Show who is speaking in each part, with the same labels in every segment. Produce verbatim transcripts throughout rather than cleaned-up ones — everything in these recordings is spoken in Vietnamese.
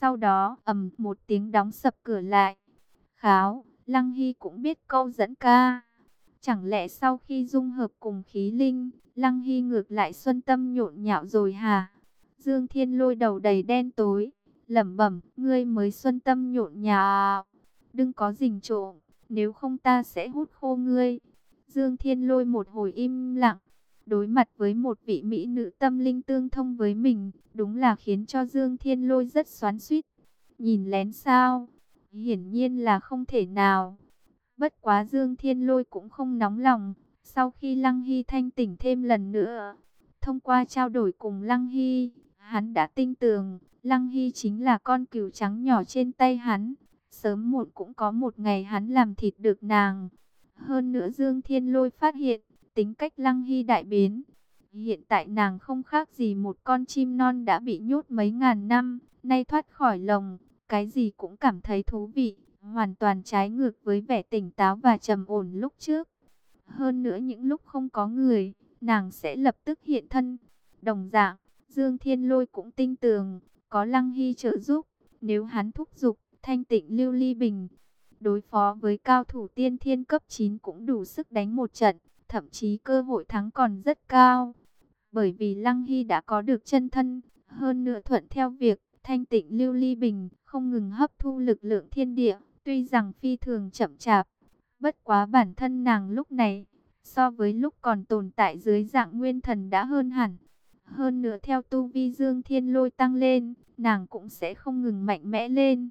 Speaker 1: Sau đó, ầm một tiếng đóng sập cửa lại. Kháo, Lăng Hy cũng biết câu dẫn ca. Chẳng lẽ sau khi dung hợp cùng khí linh, Lăng Hy ngược lại xuân tâm nhộn nhạo rồi hả? Dương Thiên Lôi đầu đầy đen tối, lẩm bẩm, ngươi mới xuân tâm nhộn nhạo. Đừng có rình trộm, nếu không ta sẽ hút khô ngươi. Dương Thiên Lôi một hồi im lặng, đối mặt với một vị mỹ nữ tâm linh tương thông với mình, đúng là khiến cho Dương Thiên Lôi rất xoắn xuýt. Nhìn lén sao? Hiển nhiên là không thể nào. Bất quá Dương Thiên Lôi cũng không nóng lòng. Sau khi Lăng Hy thanh tỉnh thêm lần nữa, thông qua trao đổi cùng Lăng Hy, hắn đã tin tưởng Lăng Hy chính là con cừu trắng nhỏ trên tay hắn. Sớm muộn cũng có một ngày hắn làm thịt được nàng. Hơn nữa Dương Thiên Lôi phát hiện, tính cách Lăng Hy đại biến. Hiện tại nàng không khác gì một con chim non đã bị nhốt mấy ngàn năm, nay thoát khỏi lồng, cái gì cũng cảm thấy thú vị, hoàn toàn trái ngược với vẻ tỉnh táo và trầm ổn lúc trước. Hơn nữa những lúc không có người, nàng sẽ lập tức hiện thân. Đồng dạng, Dương Thiên Lôi cũng tin tưởng, có Lăng Hy trợ giúp, nếu hắn thúc giục, thanh tịnh lưu ly bình, đối phó với cao thủ tiên thiên cấp chín cũng đủ sức đánh một trận, thậm chí cơ hội thắng còn rất cao. Bởi vì Lăng Hy đã có được chân thân, hơn nữa thuận theo việc thanh tịnh lưu ly bình không ngừng hấp thu lực lượng thiên địa, tuy rằng phi thường chậm chạp. Bất quá bản thân nàng lúc này, so với lúc còn tồn tại dưới dạng nguyên thần đã hơn hẳn. Hơn nữa theo tu vi Dương Thiên Lôi tăng lên, nàng cũng sẽ không ngừng mạnh mẽ lên.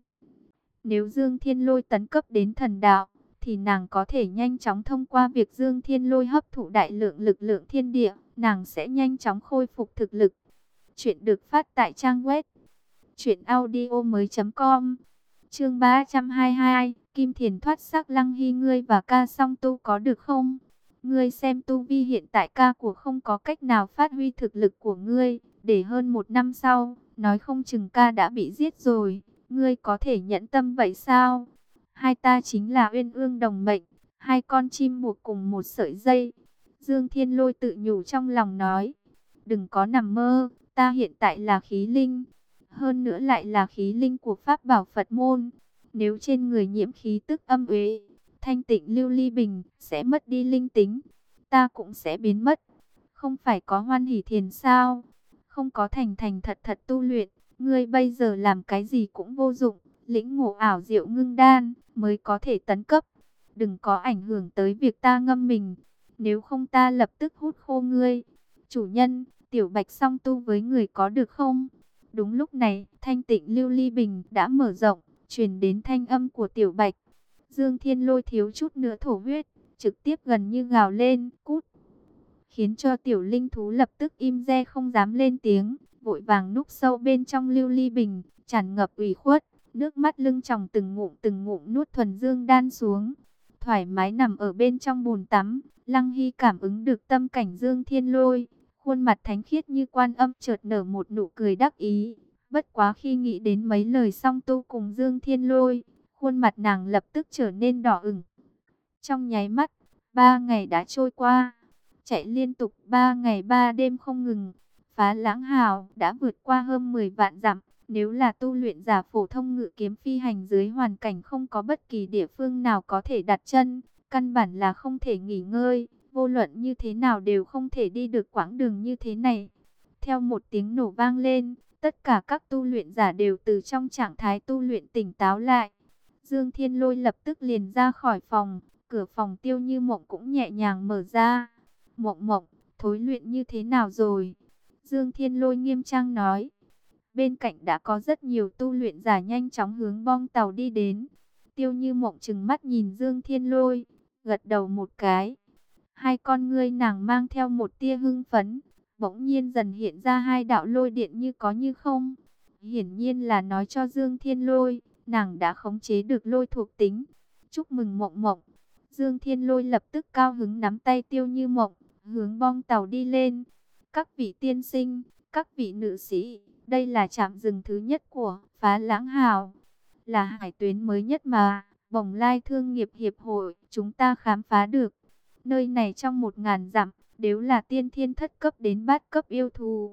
Speaker 1: Nếu Dương Thiên Lôi tấn cấp đến thần đạo, thì nàng có thể nhanh chóng thông qua việc Dương Thiên Lôi hấp thụ đại lượng lực lượng thiên địa, nàng sẽ nhanh chóng khôi phục thực lực. Chuyện được phát tại trang web truyện audio mới chấm com. Chương ba trăm hai mươi hai, Kim Thiền thoát xác. Lăng Hy, ngươi và ca song tu có được không? Ngươi xem tu vi hiện tại ca của không có cách nào phát huy thực lực của ngươi, để hơn một năm sau, nói không chừng ca đã bị giết rồi, ngươi có thể nhẫn tâm vậy sao? Hai ta chính là uyên ương đồng mệnh, hai con chim buộc cùng một sợi dây. Dương Thiên Lôi tự nhủ trong lòng nói, đừng có nằm mơ, ta hiện tại là khí linh, hơn nữa lại là khí linh của Pháp Bảo Phật môn. Nếu trên người nhiễm khí tức âm uế, thanh tịnh lưu ly bình sẽ mất đi linh tính, ta cũng sẽ biến mất. Không phải có Hoan Hỷ Thiền sao? Không có thành thành thật thật tu luyện, ngươi bây giờ làm cái gì cũng vô dụng, lĩnh ngộ ảo diệu ngưng đan mới có thể tấn cấp. Đừng có ảnh hưởng tới việc ta ngâm mình, nếu không ta lập tức hút khô ngươi. Chủ nhân, tiểu bạch song tu với người có được không? Đúng lúc này, thanh tịnh lưu ly bình đã mở rộng, truyền đến thanh âm của tiểu bạch. Dương Thiên Lôi thiếu chút nữa thổ huyết, trực tiếp gần như gào lên, cút. Khiến cho tiểu linh thú lập tức im re không dám lên tiếng, vội vàng núp sâu bên trong lưu ly bình, tràn ngập ủy khuất, nước mắt lưng tròng từng ngụm từng ngụm nuốt thuần dương đan xuống. Thoải mái nằm ở bên trong bồn tắm, Lăng Hy cảm ứng được tâm cảnh Dương Thiên Lôi, khuôn mặt thánh khiết như quan âm chợt nở một nụ cười đắc ý. Bất quá khi nghĩ đến mấy lời song tu cùng Dương Thiên Lôi, khuôn mặt nàng lập tức trở nên đỏ ửng. Trong nháy mắt, ba ngày đã trôi qua, chạy liên tục ba ngày ba đêm không ngừng. Phá Lãng Hào đã vượt qua hơn mười vạn dặm. Nếu là tu luyện giả phổ thông ngự kiếm phi hành dưới hoàn cảnh không có bất kỳ địa phương nào có thể đặt chân, căn bản là không thể nghỉ ngơi, vô luận như thế nào đều không thể đi được quãng đường như thế này. Theo một tiếng nổ vang lên, tất cả các tu luyện giả đều từ trong trạng thái tu luyện tỉnh táo lại. Dương Thiên Lôi lập tức liền ra khỏi phòng, cửa phòng Tiêu Như Mộng cũng nhẹ nhàng mở ra. Mộng Mộng, thối luyện như thế nào rồi? Dương Thiên Lôi nghiêm trang nói. Bên cạnh đã có rất nhiều tu luyện giả nhanh chóng hướng bong tàu đi đến. Tiêu Như Mộng trừng mắt nhìn Dương Thiên Lôi, gật đầu một cái. Hai con ngươi nàng mang theo một tia hưng phấn, bỗng nhiên dần hiện ra hai đạo lôi điện như có như không. Hiển nhiên là nói cho Dương Thiên Lôi, nàng đã khống chế được lôi thuộc tính. Chúc mừng Mộng Mộng. Dương Thiên Lôi lập tức cao hứng nắm tay Tiêu Như Mộng, hướng bong tàu đi lên. Các vị tiên sinh, các vị nữ sĩ, đây là trạm dừng thứ nhất của Phá Lãng Hào, là hải tuyến mới nhất mà Bồng Lai Thương nghiệp Hiệp hội chúng ta khám phá được. Nơi này trong một ngàn dặm đều là tiên thiên thất cấp đến bát cấp yêu thú.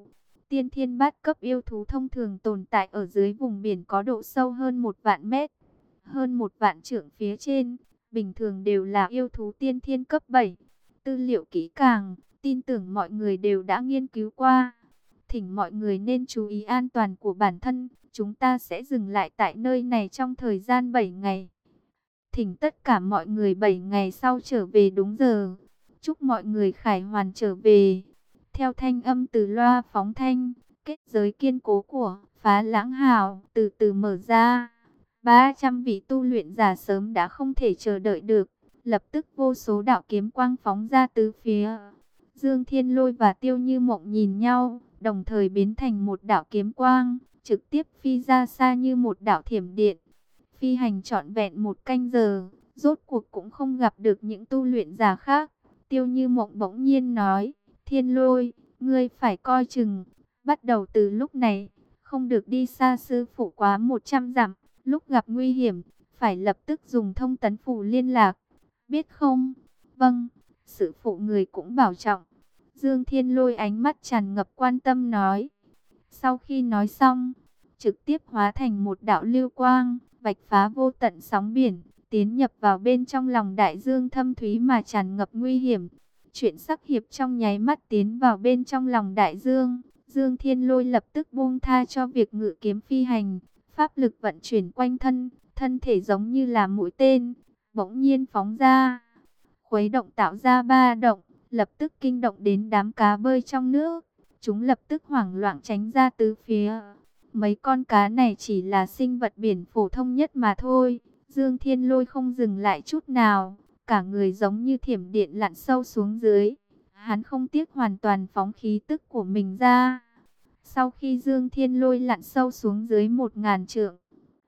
Speaker 1: Tiên thiên bát cấp yêu thú thông thường tồn tại ở dưới vùng biển có độ sâu hơn một vạn mét, hơn một vạn trượng phía trên, bình thường đều là yêu thú tiên thiên cấp bảy. Tư liệu kỹ càng, tin tưởng mọi người đều đã nghiên cứu qua. Thỉnh mọi người nên chú ý an toàn của bản thân, chúng ta sẽ dừng lại tại nơi này trong thời gian bảy ngày. Thỉnh tất cả mọi người bảy ngày sau trở về đúng giờ. Chúc mọi người khải hoàn trở về. Theo thanh âm từ loa phóng thanh, kết giới kiên cố của Phá Lãng Hào từ từ mở ra. ba trăm vị tu luyện giả sớm đã không thể chờ đợi được. Lập tức vô số đạo kiếm quang phóng ra tứ phía. Dương Thiên Lôi và Tiêu Như Mộng nhìn nhau, đồng thời biến thành một đạo kiếm quang, trực tiếp phi ra xa như một đạo thiểm điện. Phi hành trọn vẹn một canh giờ, rốt cuộc cũng không gặp được những tu luyện giả khác. Tiêu Như Mộng bỗng nhiên nói, Thiên Lôi, ngươi phải coi chừng, bắt đầu từ lúc này, không được đi xa sư phụ quá một trăm dặm, lúc gặp nguy hiểm, phải lập tức dùng thông tấn phù liên lạc, biết không? Vâng, sư phụ người cũng bảo trọng. Dương Thiên Lôi ánh mắt tràn ngập quan tâm nói. Sau khi nói xong, trực tiếp hóa thành một đạo lưu quang, vạch phá vô tận sóng biển, tiến nhập vào bên trong lòng đại dương thâm thúy mà tràn ngập nguy hiểm. Chuyện sắc hiệp trong nháy mắt tiến vào bên trong lòng đại dương. Dương Thiên Lôi lập tức buông tha cho việc ngự kiếm phi hành, pháp lực vận chuyển quanh thân, thân thể giống như là mũi tên, bỗng nhiên phóng ra, khuấy động tạo ra ba động, lập tức kinh động đến đám cá bơi trong nước. Chúng lập tức hoảng loạn tránh ra tứ phía. Mấy con cá này chỉ là sinh vật biển phổ thông nhất mà thôi. Dương Thiên Lôi không dừng lại chút nào, cả người giống như thiểm điện lặn sâu xuống dưới. Hắn không tiếc hoàn toàn phóng khí tức của mình ra. Sau khi Dương Thiên Lôi lặn sâu xuống dưới một ngàn trượng,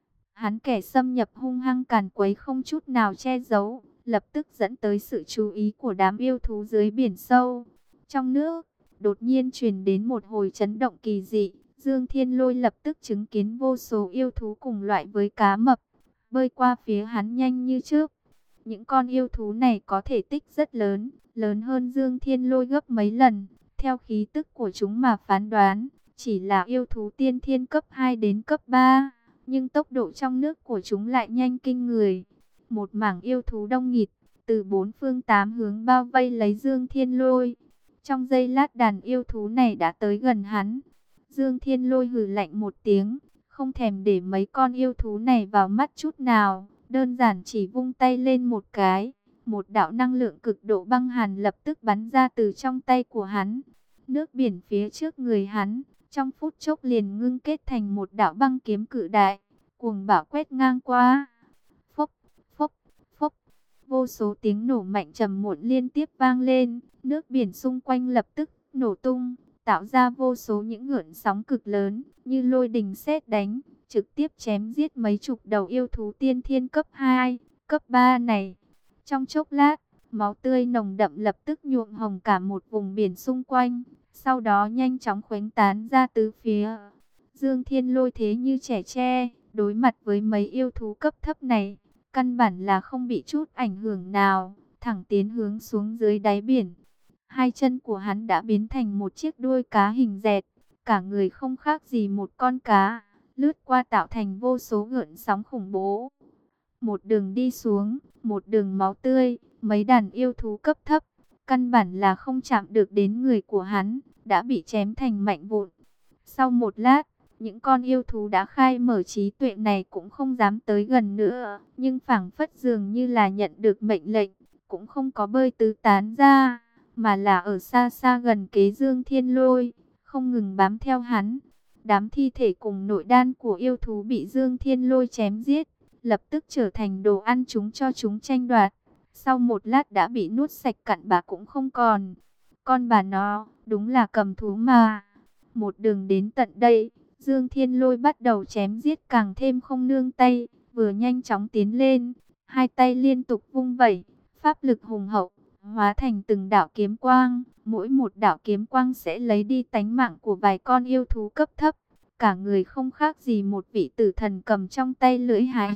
Speaker 1: hắn kẻ xâm nhập hung hăng càn quấy không chút nào che giấu, lập tức dẫn tới sự chú ý của đám yêu thú dưới biển sâu. Trong nước, đột nhiên truyền đến một hồi chấn động kỳ dị. Dương Thiên Lôi lập tức chứng kiến vô số yêu thú cùng loại với cá mập, bơi qua phía hắn nhanh như chớp. Những con yêu thú này có thể tích rất lớn, lớn hơn Dương Thiên Lôi gấp mấy lần. Theo khí tức của chúng mà phán đoán, chỉ là yêu thú tiên thiên cấp hai đến cấp ba. Nhưng tốc độ trong nước của chúng lại nhanh kinh người. Một mảng yêu thú đông nghịt, từ bốn phương tám hướng bao vây lấy Dương Thiên Lôi. Trong giây lát đàn yêu thú này đã tới gần hắn. Dương Thiên Lôi hừ lạnh một tiếng, không thèm để mấy con yêu thú này vào mắt chút nào. Đơn giản chỉ vung tay lên một cái, một đạo năng lượng cực độ băng hàn lập tức bắn ra từ trong tay của hắn. Nước biển phía trước người hắn, trong phút chốc liền ngưng kết thành một đạo băng kiếm cự đại, cuồng bạo quét ngang qua. Phốc, phốc, phốc, vô số tiếng nổ mạnh trầm muộn liên tiếp vang lên, nước biển xung quanh lập tức nổ tung, tạo ra vô số những gợn sóng cực lớn, như lôi đình sét đánh, trực tiếp chém giết mấy chục đầu yêu thú tiên thiên cấp hai, cấp ba này. Trong chốc lát, máu tươi nồng đậm lập tức nhuộm hồng cả một vùng biển xung quanh, sau đó nhanh chóng khuếch tán ra tứ phía. Dương Thiên Lôi thế như trẻ tre, đối mặt với mấy yêu thú cấp thấp này, căn bản là không bị chút ảnh hưởng nào, thẳng tiến hướng xuống dưới đáy biển. Hai chân của hắn đã biến thành một chiếc đuôi cá hình dẹt, cả người không khác gì một con cá, lướt qua tạo thành vô số gợn sóng khủng bố. Một đường đi xuống, một đường máu tươi, mấy đàn yêu thú cấp thấp, căn bản là không chạm được đến người của hắn, đã bị chém thành mảnh vụn. Sau một lát, những con yêu thú đã khai mở trí tuệ này cũng không dám tới gần nữa, nhưng phảng phất dường như là nhận được mệnh lệnh, cũng không có bơi tứ tán ra, mà là ở xa xa gần kế Dương Thiên Lôi, không ngừng bám theo hắn. Đám thi thể cùng nội đan của yêu thú bị Dương Thiên Lôi chém giết, lập tức trở thành đồ ăn chúng cho chúng tranh đoạt. Sau một lát đã bị nuốt sạch cặn bã cũng không còn. Con bà nó, đúng là cầm thú mà. Một đường đến tận đây, Dương Thiên Lôi bắt đầu chém giết càng thêm không nương tay, vừa nhanh chóng tiến lên, hai tay liên tục vung vẩy, pháp lực hùng hậu, hóa thành từng đạo kiếm quang, mỗi một đạo kiếm quang sẽ lấy đi tánh mạng của vài con yêu thú cấp thấp. Cả người không khác gì một vị tử thần cầm trong tay lưỡi hái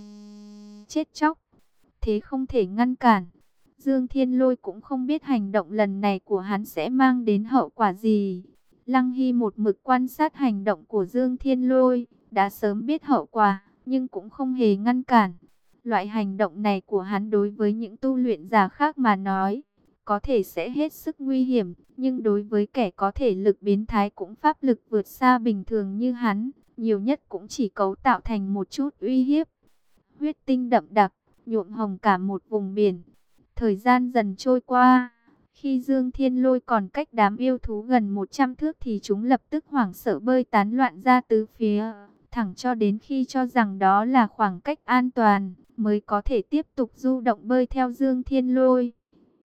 Speaker 1: chết chóc, thế không thể ngăn cản. Dương Thiên Lôi cũng không biết hành động lần này của hắn sẽ mang đến hậu quả gì. Lăng Hy một mực quan sát hành động của Dương Thiên Lôi, đã sớm biết hậu quả, nhưng cũng không hề ngăn cản. Loại hành động này của hắn đối với những tu luyện giả khác mà nói, có thể sẽ hết sức nguy hiểm, nhưng đối với kẻ có thể lực biến thái cũng pháp lực vượt xa bình thường như hắn, nhiều nhất cũng chỉ cấu tạo thành một chút uy hiếp. Huyết tinh đậm đặc, nhuộm hồng cả một vùng biển. Thời gian dần trôi qua, khi Dương Thiên Lôi còn cách đám yêu thú gần một trăm thước thì chúng lập tức hoảng sợ bơi tán loạn ra tứ phía, thẳng cho đến khi cho rằng đó là khoảng cách an toàn, mới có thể tiếp tục du động bơi theo Dương Thiên Lôi.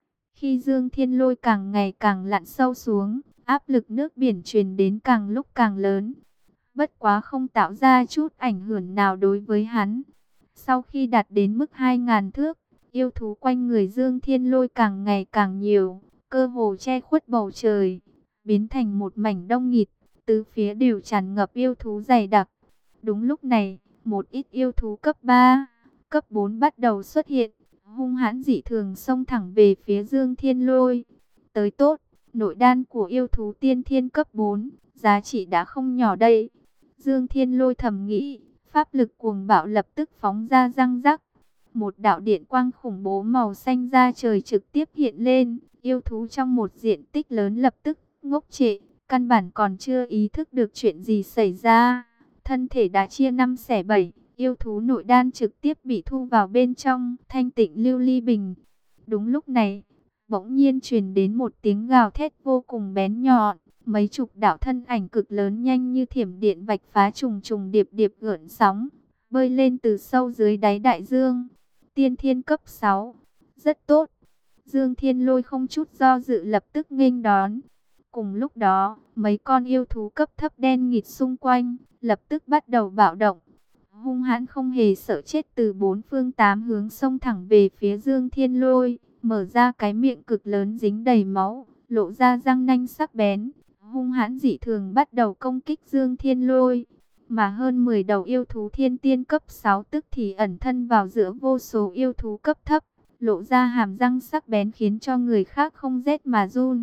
Speaker 1: Khi Dương Thiên Lôi càng ngày càng lặn sâu xuống, áp lực nước biển truyền đến càng lúc càng lớn, bất quá không tạo ra chút ảnh hưởng nào đối với hắn. Sau khi đạt đến mức hai nghìn thước, yêu thú quanh người Dương Thiên Lôi càng ngày càng nhiều, cơ hồ che khuất bầu trời, biến thành một mảnh đông nghịt, tứ phía đều tràn ngập yêu thú dày đặc. Đúng lúc này, một ít yêu thú cấp ba, cấp bốn bắt đầu xuất hiện, hung hãn dị thường xông thẳng về phía Dương Thiên Lôi. Tới tốt, nội đan của yêu thú tiên thiên cấp bốn, giá trị đã không nhỏ đây. Dương Thiên Lôi thầm nghĩ, pháp lực cuồng bạo lập tức phóng ra răng rắc. Một đạo điện quang khủng bố màu xanh ra trời trực tiếp hiện lên, yêu thú trong một diện tích lớn lập tức ngốc trệ, căn bản còn chưa ý thức được chuyện gì xảy ra. Thân thể đã chia năm xẻ bảy, yêu thú nội đan trực tiếp bị thu vào bên trong thanh tịnh lưu ly bình. Đúng lúc này, bỗng nhiên truyền đến một tiếng gào thét vô cùng bén nhọn. Mấy chục đạo thân ảnh cực lớn nhanh như thiểm điện vạch phá trùng trùng điệp điệp gợn sóng, bơi lên từ sâu dưới đáy đại dương. Tiên thiên cấp sáu, rất tốt. Dương Thiên Lôi không chút do dự lập tức nghênh đón. Cùng lúc đó, mấy con yêu thú cấp thấp đen nghịt xung quanh, lập tức bắt đầu bạo động. Hung hãn không hề sợ chết từ bốn phương tám hướng xông thẳng về phía Dương Thiên Lôi, mở ra cái miệng cực lớn dính đầy máu, lộ ra răng nanh sắc bén. Hung hãn dị thường bắt đầu công kích Dương Thiên Lôi, mà hơn mười đầu yêu thú thiên tiên cấp sáu tức thì ẩn thân vào giữa vô số yêu thú cấp thấp, lộ ra hàm răng sắc bén khiến cho người khác không rét mà run.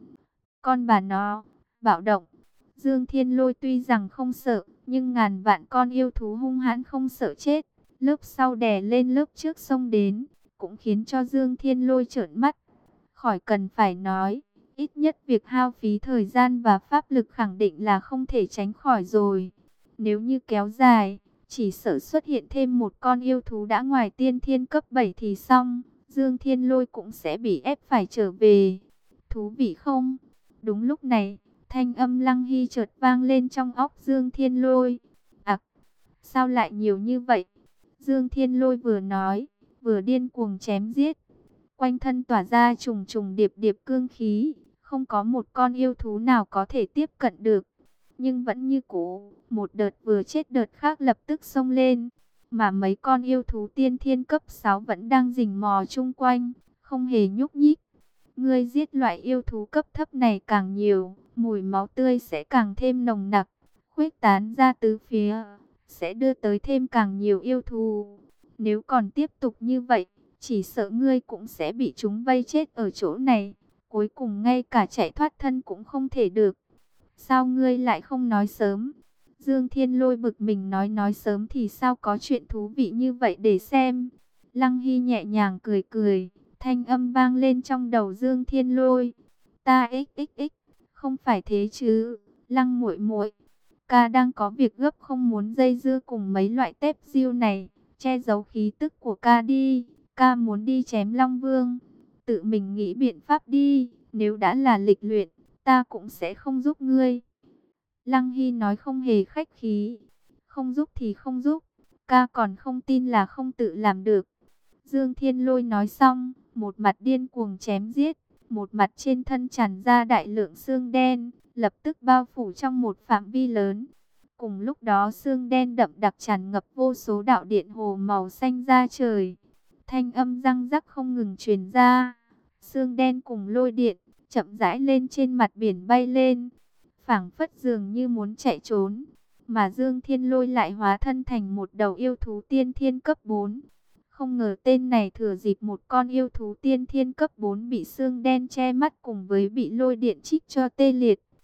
Speaker 1: Con bà nó, bạo động. Dương Thiên Lôi tuy rằng không sợ, nhưng ngàn vạn con yêu thú hung hãn không sợ chết, lớp sau đè lên lớp trước xông đến, cũng khiến cho Dương Thiên Lôi trợn mắt. Khỏi cần phải nói, ít nhất việc hao phí thời gian và pháp lực khẳng định là không thể tránh khỏi rồi. Nếu như kéo dài, chỉ sợ xuất hiện thêm một con yêu thú đã ngoài tiên thiên cấp bảy thì xong, Dương Thiên Lôi cũng sẽ bị ép phải trở về. Thú vị không? Đúng lúc này, thanh âm Lăng Hy chợt vang lên trong óc Dương Thiên Lôi. À, sao lại nhiều như vậy? Dương Thiên Lôi vừa nói, vừa điên cuồng chém giết. Quanh thân tỏa ra trùng trùng điệp điệp cương khí, không có một con yêu thú nào có thể tiếp cận được. Nhưng vẫn như cũ, một đợt vừa chết đợt khác lập tức xông lên. Mà mấy con yêu thú tiên thiên cấp sáu vẫn đang rình mò chung quanh, không hề nhúc nhích. Ngươi giết loại yêu thú cấp thấp này càng nhiều, mùi máu tươi sẽ càng thêm nồng nặc, khuếch tán ra tứ phía, sẽ đưa tới thêm càng nhiều yêu thú. Nếu còn tiếp tục như vậy, chỉ sợ ngươi cũng sẽ bị chúng vây chết ở chỗ này, cuối cùng ngay cả chạy thoát thân cũng không thể được. Sao ngươi lại không nói sớm? Dương Thiên Lôi bực mình nói nói sớm thì sao có chuyện thú vị như vậy để xem. Lăng Hy nhẹ nhàng cười cười, thanh âm vang lên trong đầu Dương Thiên Lôi. Ta xxx, không phải thế chứ, Lăng muội muội, ca đang có việc gấp không muốn dây dưa cùng mấy loại tép diêu này, che giấu khí tức của ca đi, ca muốn đi chém Long Vương, tự mình nghĩ biện pháp đi, nếu đã là lịch luyện, ta cũng sẽ không giúp ngươi. Lăng Hy nói không hề khách khí, không giúp thì không giúp, ca còn không tin là không tự làm được. Dương Thiên Lôi nói xong, một mặt điên cuồng chém giết, một mặt trên thân tràn ra đại lượng xương đen, lập tức bao phủ trong một phạm vi lớn. Cùng lúc đó xương đen đậm đặc tràn ngập vô số đạo điện hồ màu xanh ra trời. Thanh âm răng rắc không ngừng truyền ra. Xương đen cùng lôi điện, chậm rãi lên trên mặt biển bay lên. Phảng phất dường như muốn chạy trốn. Mà Dương Thiên Lôi lại hóa thân thành một đầu yêu thú tiên thiên cấp bốn. Không ngờ tên này thừa dịp một con yêu thú tiên thiên cấp bốn bị xương đen che mắt cùng với bị lôi điện trích cho tê liệt,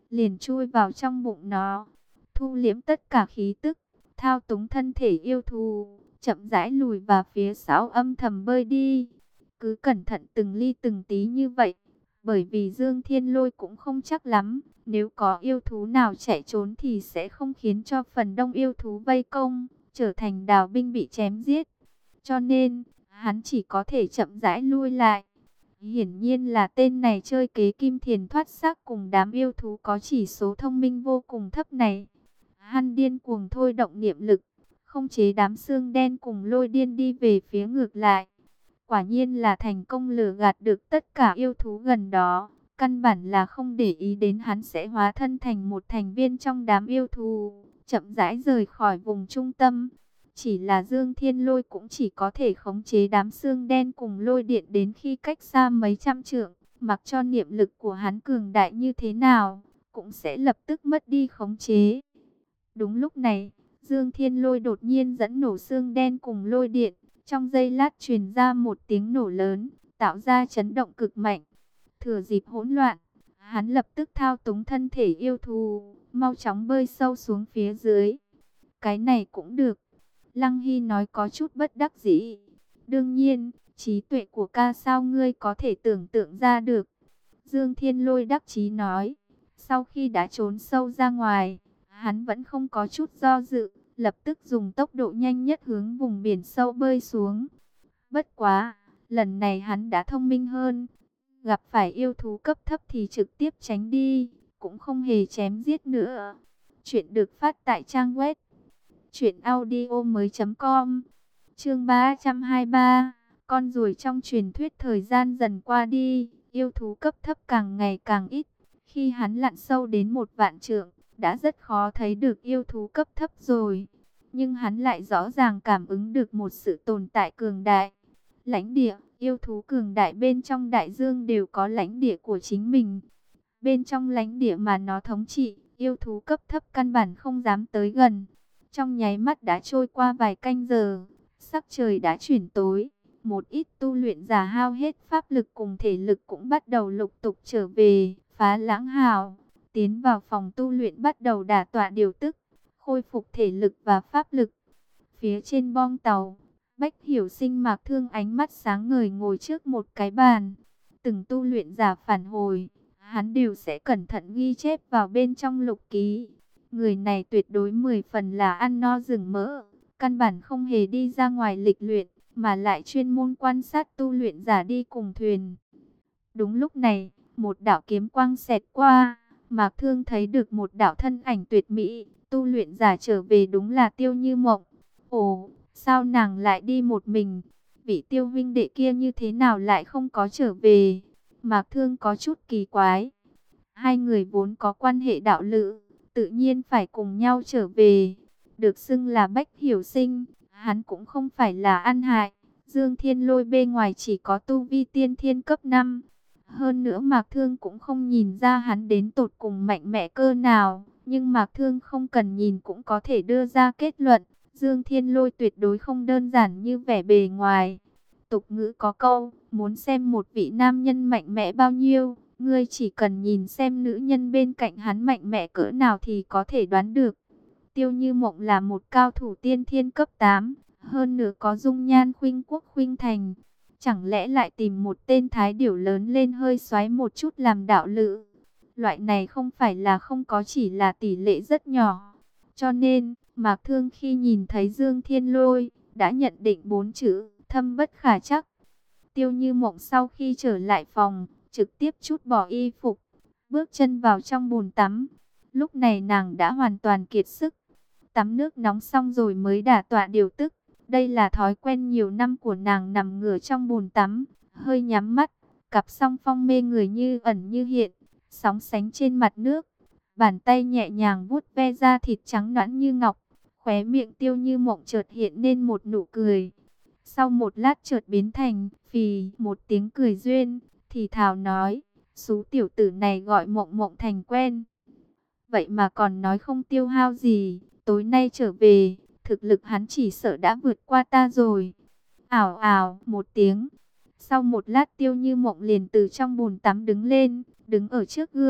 Speaker 1: liền chui vào trong bụng nó, thu liễm tất cả khí tức, thao túng thân thể yêu thú, chậm rãi lùi vào phía sau âm thầm bơi đi. Cứ cẩn thận từng ly từng tí như vậy, bởi vì Dương Thiên Lôi cũng không chắc lắm, nếu có yêu thú nào chạy trốn thì sẽ không khiến cho phần đông yêu thú vây công, trở thành đào binh bị chém giết. Cho nên, hắn chỉ có thể chậm rãi lui lại. Hiển nhiên là tên này chơi kế kim thiền thoát xác cùng đám yêu thú có chỉ số thông minh vô cùng thấp này. Hắn điên cuồng thôi động niệm lực, không chế đám xương đen cùng lôi điên đi về phía ngược lại. Quả nhiên là thành công lừa gạt được tất cả yêu thú gần đó. Căn bản là không để ý đến hắn sẽ hóa thân thành một thành viên trong đám yêu thú, chậm rãi rời khỏi vùng trung tâm. Chỉ là Dương Thiên Lôi cũng chỉ có thể khống chế đám xương đen cùng lôi điện đến khi cách xa mấy trăm trượng, mặc cho niệm lực của hắn cường đại như thế nào, cũng sẽ lập tức mất đi khống chế. Đúng lúc này, Dương Thiên Lôi đột nhiên dẫn nổ xương đen cùng lôi điện, trong giây lát truyền ra một tiếng nổ lớn, tạo ra chấn động cực mạnh. Thừa dịp hỗn loạn, hắn lập tức thao túng thân thể yêu thú, mau chóng bơi sâu xuống phía dưới. Cái này cũng được. Lăng Hy nói có chút bất đắc dĩ. Đương nhiên, trí tuệ của ca sao ngươi có thể tưởng tượng ra được. Dương Thiên Lôi đắc chí nói. Sau khi đã trốn sâu ra ngoài, hắn vẫn không có chút do dự, lập tức dùng tốc độ nhanh nhất hướng vùng biển sâu bơi xuống. Bất quá, lần này hắn đã thông minh hơn. Gặp phải yêu thú cấp thấp thì trực tiếp tránh đi, cũng không hề chém giết nữa. Chuyện được phát tại trang web truyện audio mới chấm com. Chương ba trăm hai mươi ba. Con ruồi trong truyền thuyết. Thời gian dần qua đi, yêu thú cấp thấp càng ngày càng ít. Khi hắn lặn sâu đến một vạn trượng, đã rất khó thấy được yêu thú cấp thấp rồi. Nhưng hắn lại rõ ràng cảm ứng được một sự tồn tại cường đại. Lãnh địa, yêu thú cường đại bên trong đại dương đều có lãnh địa của chính mình. Bên trong lãnh địa mà nó thống trị, yêu thú cấp thấp căn bản không dám tới gần. Trong nháy mắt đã trôi qua vài canh giờ, sắc trời đã chuyển tối. Một ít tu luyện giả hao hết pháp lực cùng thể lực cũng bắt đầu lục tục trở về, phá lãng hào, tiến vào phòng tu luyện bắt đầu đả tọa điều tức, khôi phục thể lực và pháp lực. Phía trên bong tàu, Bách Hiểu Sinh Mạc Thương ánh mắt sáng ngời ngồi trước một cái bàn. Từng tu luyện giả phản hồi, hắn đều sẽ cẩn thận ghi chép vào bên trong lục ký. Người này tuyệt đối mười phần là ăn no rừng mỡ, căn bản không hề đi ra ngoài lịch luyện, mà lại chuyên môn quan sát tu luyện giả đi cùng thuyền. Đúng lúc này, một đạo kiếm quang xẹt qua, Mạc Thương thấy được một đạo thân ảnh tuyệt mỹ, tu luyện giả trở về đúng là Tiêu Như Mộng. Ồ, sao nàng lại đi một mình? Vị Tiêu huynh đệ kia như thế nào lại không có trở về? Mạc Thương có chút kỳ quái. Hai người vốn có quan hệ đạo lữ, tự nhiên phải cùng nhau trở về. Được xưng là Bách Hiểu Sinh, hắn cũng không phải là ăn hại. Dương Thiên Lôi bên ngoài chỉ có tu vi tiên thiên cấp năm. Hơn nữa Mạc Thương cũng không nhìn ra hắn đến tột cùng mạnh mẽ cơ nào. Nhưng Mạc Thương không cần nhìn cũng có thể đưa ra kết luận. Dương Thiên Lôi tuyệt đối không đơn giản như vẻ bề ngoài. Tục ngữ có câu, muốn xem một vị nam nhân mạnh mẽ bao nhiêu, ngươi chỉ cần nhìn xem nữ nhân bên cạnh hắn mạnh mẽ cỡ nào thì có thể đoán được. Tiêu Như Mộng là một cao thủ tiên thiên cấp tám, hơn nữa có dung nhan khuynh quốc khuynh thành. Chẳng lẽ lại tìm một tên thái điểu lớn lên hơi xoáy một chút làm đạo lữ? Loại này không phải là không có, chỉ là tỷ lệ rất nhỏ. Cho nên, Mạc Thương khi nhìn thấy Dương Thiên Lôi, đã nhận định bốn chữ, thâm bất khả trắc. Tiêu Như Mộng sau khi trở lại phòng, trực tiếp trút bỏ y phục, bước chân vào trong bồn tắm. Lúc này nàng đã hoàn toàn kiệt sức. Tắm nước nóng xong rồi mới đả tọa điều tức. Đây là thói quen nhiều năm của nàng, nằm ngửa trong bồn tắm, hơi nhắm mắt, cặp song phong mê người như ẩn như hiện, sóng sánh trên mặt nước. Bàn tay nhẹ nhàng vuốt ve da thịt trắng nõn như ngọc, khóe miệng Tiêu Như Mộng chợt hiện lên một nụ cười. Sau một lát chợt biến thành phì một tiếng cười duyên, thì thào nói, số tiểu tử này gọi Mộng Mộng thành quen. Vậy mà còn nói không tiêu hao gì, tối nay trở về, thực lực hắn chỉ sợ đã vượt qua ta rồi. Ảo ảo một tiếng. Sau một lát Tiêu Như Mộng liền từ trong bồn tắm đứng lên, đứng ở trước gương,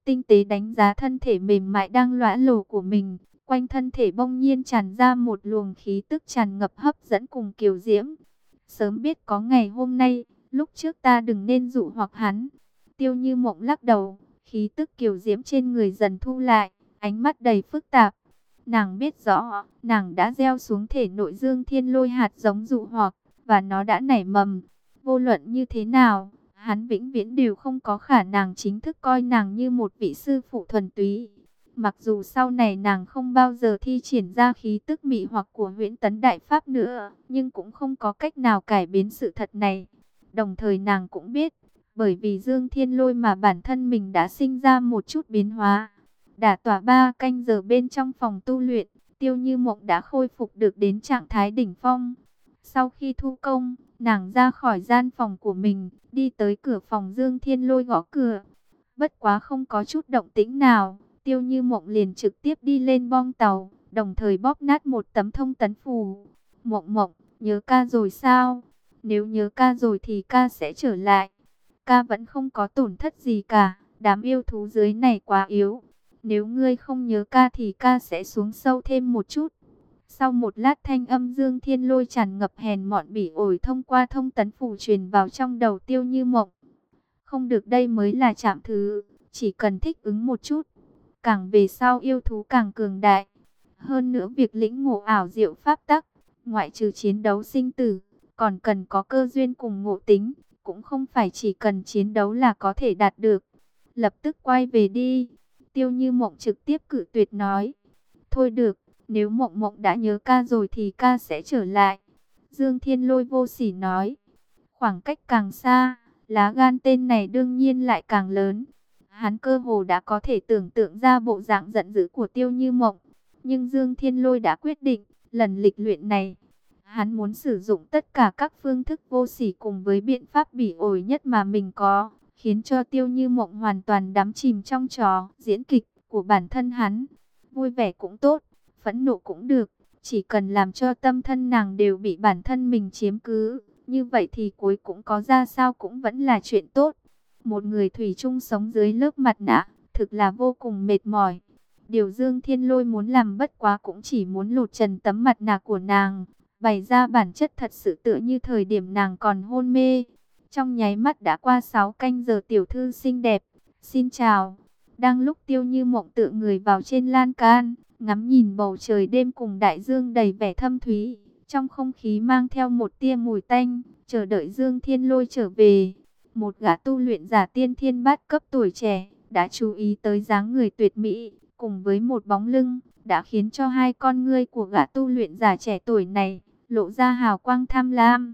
Speaker 1: tinh tế đánh giá thân thể mềm mại đang lõa lồ của mình. Quanh thân thể bỗng nhiên tràn ra một luồng khí tức tràn ngập hấp dẫn cùng kiều diễm. Sớm biết có ngày hôm nay, lúc trước ta đừng nên dụ hoặc hắn. Tiêu Như Mộng lắc đầu, khí tức kiều diễm trên người dần thu lại, ánh mắt đầy phức tạp. Nàng biết rõ, nàng đã gieo xuống thể nội Dương Thiên Lôi hạt giống dụ hoặc, và nó đã nảy mầm. Vô luận như thế nào, hắn vĩnh viễn đều không có khả năng chính thức coi nàng như một vị sư phụ thuần túy. Mặc dù sau này nàng không bao giờ thi triển ra khí tức mị hoặc của Huyễn Tấn Đại Pháp nữa, nhưng cũng không có cách nào cải biến sự thật này. Đồng thời nàng cũng biết, bởi vì Dương Thiên Lôi mà bản thân mình đã sinh ra một chút biến hóa. Đả tỏa ba canh giờ bên trong phòng tu luyện, Tiêu Như Mộng đã khôi phục được đến trạng thái đỉnh phong. Sau khi thu công, nàng ra khỏi gian phòng của mình, đi tới cửa phòng Dương Thiên Lôi gõ cửa. Bất quá không có chút động tĩnh nào, Tiêu Như Mộng liền trực tiếp đi lên bong tàu, đồng thời bóp nát một tấm thông tấn phù. Mộng Mộng, nhớ ca rồi sao? Nếu nhớ ca rồi thì ca sẽ trở lại. Ca vẫn không có tổn thất gì cả, đám yêu thú dưới này quá yếu. Nếu ngươi không nhớ ca thì ca sẽ xuống sâu thêm một chút. Sau một lát thanh âm Dương Thiên Lôi tràn ngập hèn mọn bỉ ổi thông qua thông tấn phù truyền vào trong đầu Tiêu Như Mộng. Không được, đây mới là chạm thứ, chỉ cần thích ứng một chút. Càng về sau yêu thú càng cường đại. Hơn nữa việc lĩnh ngộ ảo diệu pháp tắc, ngoại trừ chiến đấu sinh tử, còn cần có cơ duyên cùng ngộ tính. Cũng không phải chỉ cần chiến đấu là có thể đạt được. Lập tức quay về đi. Tiêu Như Mộng trực tiếp cự tuyệt nói. Thôi được, nếu Mộng Mộng đã nhớ ca rồi thì ca sẽ trở lại. Dương Thiên Lôi vô sỉ nói. Khoảng cách càng xa, lá gan tên này đương nhiên lại càng lớn. Hắn cơ hồ đã có thể tưởng tượng ra bộ dạng giận dữ của Tiêu Như Mộng. Nhưng Dương Thiên Lôi đã quyết định, lần lịch luyện này, hắn muốn sử dụng tất cả các phương thức vô sỉ cùng với biện pháp bỉ ổi nhất mà mình có, khiến cho Tiêu Như Mộng hoàn toàn đắm chìm trong trò diễn kịch của bản thân hắn. Vui vẻ cũng tốt, phẫn nộ cũng được, chỉ cần làm cho tâm thân nàng đều bị bản thân mình chiếm cứ, như vậy thì cuối cũng có ra sao cũng vẫn là chuyện tốt. Một người thủy chung sống dưới lớp mặt nạ, thực là vô cùng mệt mỏi. Điều Dương Thiên Lôi muốn làm bất quá cũng chỉ muốn lột trần tấm mặt nạ của nàng, bày ra bản chất thật sự tựa như thời điểm nàng còn hôn mê. Trong nháy mắt đã qua sáu canh giờ, tiểu thư xinh đẹp, xin chào. Đang lúc Tiêu Như Mộng tựa người vào trên lan can, ngắm nhìn bầu trời đêm cùng đại dương đầy vẻ thâm thúy, trong không khí mang theo một tia mùi tanh, chờ đợi Dương Thiên Lôi trở về. Một gã tu luyện giả tiên thiên bát cấp tuổi trẻ, đã chú ý tới dáng người tuyệt mỹ, cùng với một bóng lưng, đã khiến cho hai con ngươi của gã tu luyện giả trẻ tuổi này lộ ra hào quang tham lam.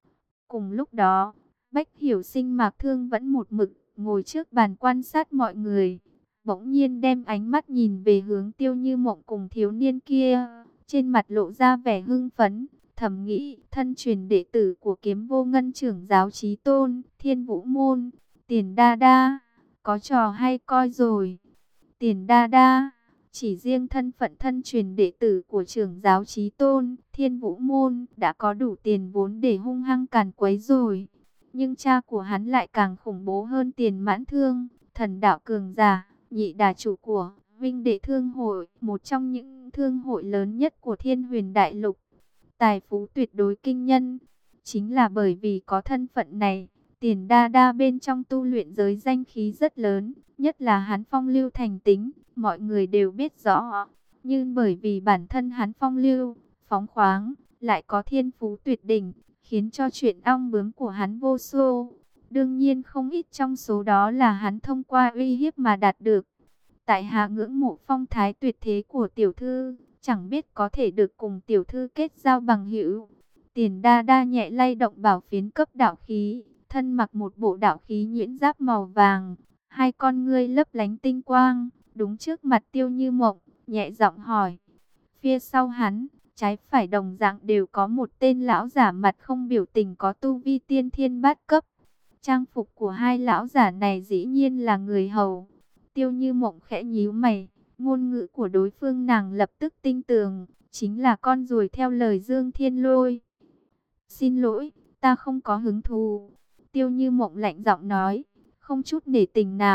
Speaker 1: Cùng lúc đó, Bách Hiểu Sinh Mạc Thương vẫn một mực ngồi trước bàn quan sát mọi người, bỗng nhiên đem ánh mắt nhìn về hướng Tiêu Như Mộng cùng thiếu niên kia, trên mặt lộ ra vẻ hưng phấn, thầm nghĩ thân truyền đệ tử của Kiếm Vô Ngân trưởng giáo Chí Tôn, Thiên Vũ Môn, Tiền Đa Đa, có trò hay coi rồi. Tiền Đa Đa, chỉ riêng thân phận thân truyền đệ tử của trưởng giáo Chí Tôn, Thiên Vũ Môn đã có đủ tiền vốn để hung hăng càn quấy rồi. Nhưng cha của hắn lại càng khủng bố hơn Tiền Mãn Thương, thần đạo cường giả, nhị đà chủ của Vinh Đệ Thương Hội, một trong những thương hội lớn nhất của Thiên Huyền Đại Lục. Tài phú tuyệt đối kinh nhân. Chính là bởi vì có thân phận này, Tiền Đa Đa bên trong tu luyện giới danh khí rất lớn, nhất là hắn phong lưu thành tính, mọi người đều biết rõ. Nhưng bởi vì bản thân hắn phong lưu, phóng khoáng, lại có thiên phú tuyệt đỉnh, khiến cho chuyện ong bướm của hắn vô số. Đương nhiên không ít trong số đó là hắn thông qua uy hiếp mà đạt được. Tại hạ ngưỡng mộ phong thái tuyệt thế của tiểu thư, chẳng biết có thể được cùng tiểu thư kết giao bằng hữu. Tiền Đa Đa nhẹ lay động bảo phiến cấp đạo khí, thân mặc một bộ đạo khí nhuyễn giáp màu vàng, hai con ngươi lấp lánh tinh quang, đúng trước mặt Tiêu Như Mộng, nhẹ giọng hỏi. Phía sau hắn, trái phải đồng dạng đều có một tên lão giả mặt không biểu tình có tu vi tiên thiên bát cấp. Trang phục của hai lão giả này dĩ nhiên là người hầu. Tiêu Như Mộng khẽ nhíu mày, ngôn ngữ của đối phương nàng lập tức tinh tường, chính là con ruồi theo lời Dương Thiên Lôi. Xin lỗi, ta không có hứng thú. Tiêu Như Mộng lạnh giọng nói, không chút nể tình nào,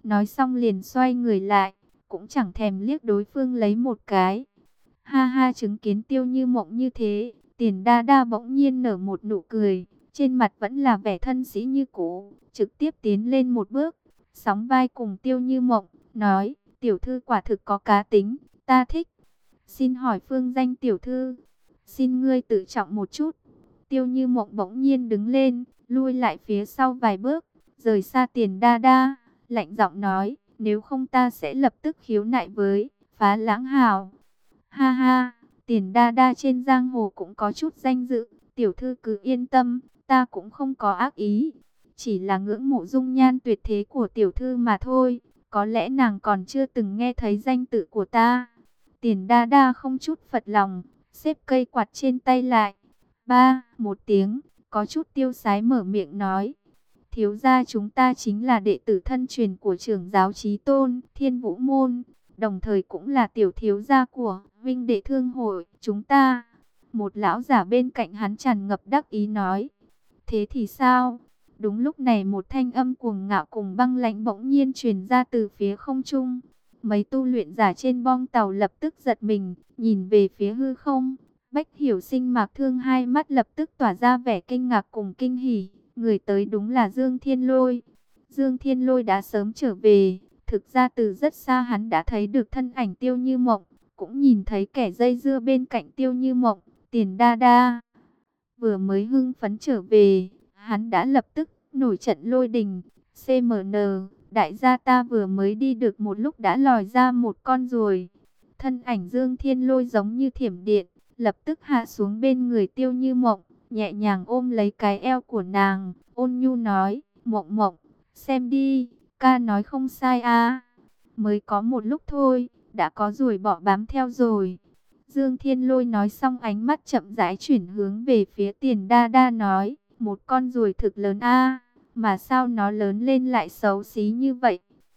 Speaker 1: nói xong liền xoay người lại, cũng chẳng thèm liếc đối phương lấy một cái. Ha ha, chứng kiến Tiêu Như Mộng như thế, Tiền Đa Đa bỗng nhiên nở một nụ cười, trên mặt vẫn là vẻ thân sĩ như cũ, trực tiếp tiến lên một bước, sóng vai cùng Tiêu Như Mộng, nói, tiểu thư quả thực có cá tính, ta thích. Xin hỏi phương danh tiểu thư, xin ngươi tự trọng một chút. Tiêu Như Mộng bỗng nhiên đứng lên, lui lại phía sau vài bước, rời xa Tiền Đa Đa, lạnh giọng nói, nếu không ta sẽ lập tức khiếu nại với Phá Lãng Hào. Ha ha, Tiền Đa Đa trên giang hồ cũng có chút danh dự, tiểu thư cứ yên tâm, ta cũng không có ác ý, chỉ là ngưỡng mộ dung nhan tuyệt thế của tiểu thư mà thôi, có lẽ nàng còn chưa từng nghe thấy danh tự của ta. Tiền Đa Đa không chút phật lòng, xếp cây quạt trên tay lại. Ba, một tiếng, có chút tiêu sái mở miệng nói. Thiếu gia chúng ta chính là đệ tử thân truyền của trưởng giáo Chí Tôn, Thiên Vũ Môn, đồng thời cũng là tiểu thiếu gia của Vinh Đệ Thương Hội, chúng ta. Một lão giả bên cạnh hắn tràn ngập đắc ý nói. Thế thì sao? Đúng lúc này một thanh âm cuồng ngạo cùng băng lãnh bỗng nhiên truyền ra từ phía không trung. Mấy tu luyện giả trên bong tàu lập tức giật mình, nhìn về phía hư không. Bách Hiểu Sinh Mạc Thương hai mắt lập tức tỏa ra vẻ kinh ngạc cùng kinh hỉ. Người tới đúng là Dương Thiên Lôi. Dương Thiên Lôi đã sớm trở về. Thực ra từ rất xa hắn đã thấy được thân ảnh Tiêu Như Mộng, cũng nhìn thấy kẻ dây dưa bên cạnh Tiêu Như Mộng, Tiền Đa Đa. Vừa mới hưng phấn trở về, hắn đã lập tức nổi trận lôi đình. xê em en, đại gia ta vừa mới đi được một lúc đã lòi ra một con ruồi. Thân ảnh Dương Thiên Lôi giống như thiểm điện, lập tức hạ xuống bên người Tiêu Như Mộng, nhẹ nhàng ôm lấy cái eo của nàng, ôn nhu nói, Mộng Mộng, xem đi, ca nói không sai à, mới có một lúc thôi, đã có ruồi bọ bám theo rồi. Dương Thiên Lôi nói xong ánh mắt chậm rãi chuyển hướng về phía Tiền Đa Đa nói, một con ruồi thực lớn a, mà sao nó lớn lên lại xấu xí như vậy,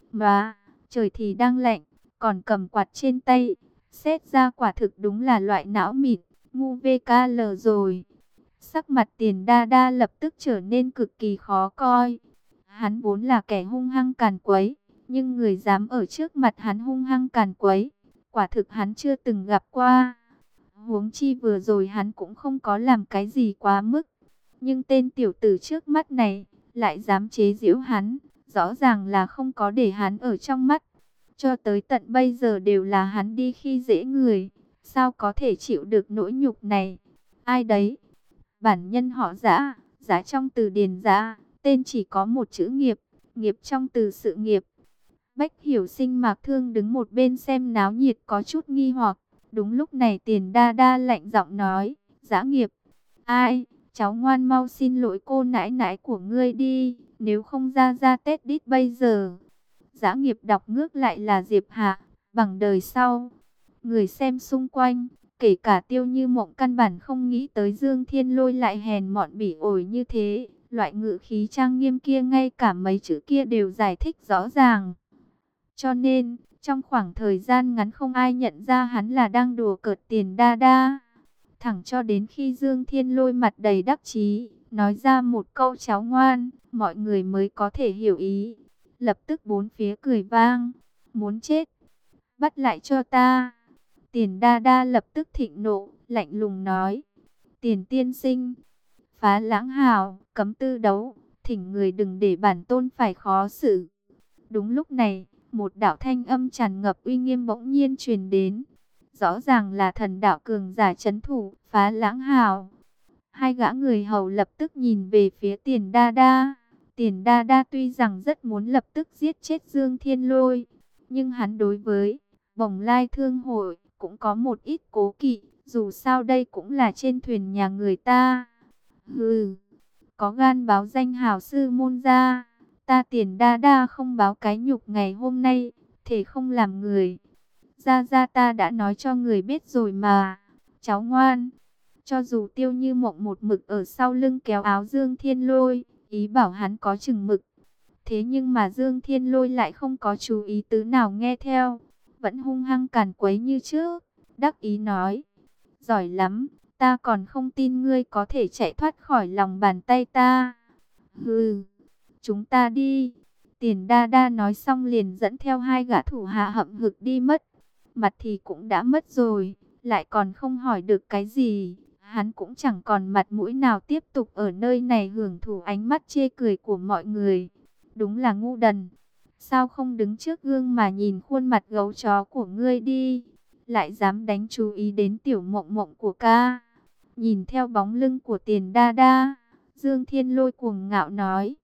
Speaker 1: mà trời thì đang lạnh, còn cầm quạt trên tay, xét ra quả thực đúng là loại não mịn, ngu vê ca lờ rồi. Sắc mặt Tiền Đa Đa lập tức trở nên cực kỳ khó coi. Hắn vốn là kẻ hung hăng càn quấy, nhưng người dám ở trước mặt hắn hung hăng càn quấy, quả thực hắn chưa từng gặp qua. Huống chi vừa rồi hắn cũng không có làm cái gì quá mức, nhưng tên tiểu tử trước mắt này lại dám chế giễu hắn, rõ ràng là không có để hắn ở trong mắt. Cho tới tận bây giờ đều là hắn đi khi dễ người, sao có thể chịu được nỗi nhục này. Ai đấy? Bản nhân họ Dã, Dã trong từ điển Dã, tên chỉ có một chữ nghiệp, nghiệp trong từ sự nghiệp. Bách Hiểu Sinh Mạc Thương đứng một bên xem náo nhiệt có chút nghi hoặc. Đúng lúc này Tiền Đa Đa lạnh giọng nói, Dã nghiệp. Ai? Cháu ngoan mau xin lỗi cô nãi nãi của ngươi đi, nếu không ra ra Tết đít bây giờ. Dã nghiệp đọc ngước lại là Diệp Hạ, bằng đời sau. Người xem xung quanh, kể cả Tiêu Như Mộng căn bản không nghĩ tới Dương Thiên Lôi lại hèn mọn bỉ ổi như thế. Loại ngữ khí trang nghiêm kia ngay cả mấy chữ kia đều giải thích rõ ràng. Cho nên, trong khoảng thời gian ngắn không ai nhận ra hắn là đang đùa cợt Tiền Đa Đa. Thẳng cho đến khi Dương Thiên Lôi mặt đầy đắc chí, nói ra một câu cháu ngoan, mọi người mới có thể hiểu ý. Lập tức bốn phía cười vang, muốn chết, bắt lại cho ta. Tiền Đa Đa lập tức thịnh nộ, lạnh lùng nói, Tiền tiên sinh, Phá Lãng Hào, cấm tư đấu, thỉnh người đừng để bản tôn phải khó xử. Đúng lúc này, một đạo thanh âm tràn ngập uy nghiêm bỗng nhiên truyền đến. Rõ ràng là thần đạo cường giả trấn thủ, Phá Lãng Hào. Hai gã người hầu lập tức nhìn về phía Tiền Đa Đa. Tiền Đa Đa tuy rằng rất muốn lập tức giết chết Dương Thiên Lôi, nhưng hắn đối với Bồng Lai Thương Hội cũng có một ít cố kỵ, dù sao đây cũng là trên thuyền nhà người ta. Hừ, có gan báo danh hào sư môn ra, ta Tiền Đa Đa không báo cái nhục ngày hôm nay, thể không làm người. Ra ra ta đã nói cho người biết rồi mà, cháu ngoan. Cho dù Tiêu Như Mộng một mực ở sau lưng kéo áo Dương Thiên Lôi, ý bảo hắn có chừng mực. Thế nhưng mà Dương Thiên Lôi lại không có chú ý tứ nào nghe theo, vẫn hung hăng càn quấy như trước, đắc ý nói, giỏi lắm, ta còn không tin ngươi có thể chạy thoát khỏi lòng bàn tay ta. Hừ, chúng ta đi. Tiền Đa Đa nói xong liền dẫn theo hai gã thủ hạ hậm hực đi mất. Mặt thì cũng đã mất rồi, lại còn không hỏi được cái gì. Hắn cũng chẳng còn mặt mũi nào tiếp tục ở nơi này hưởng thụ ánh mắt chê cười của mọi người. Đúng là ngu đần. Sao không đứng trước gương mà nhìn khuôn mặt gấu chó của ngươi đi? Lại dám đánh chú ý đến tiểu mộng mộng của ca. Nhìn theo bóng lưng của Tiền Đa Đa, Dương Thiên Lôi cuồng ngạo nói.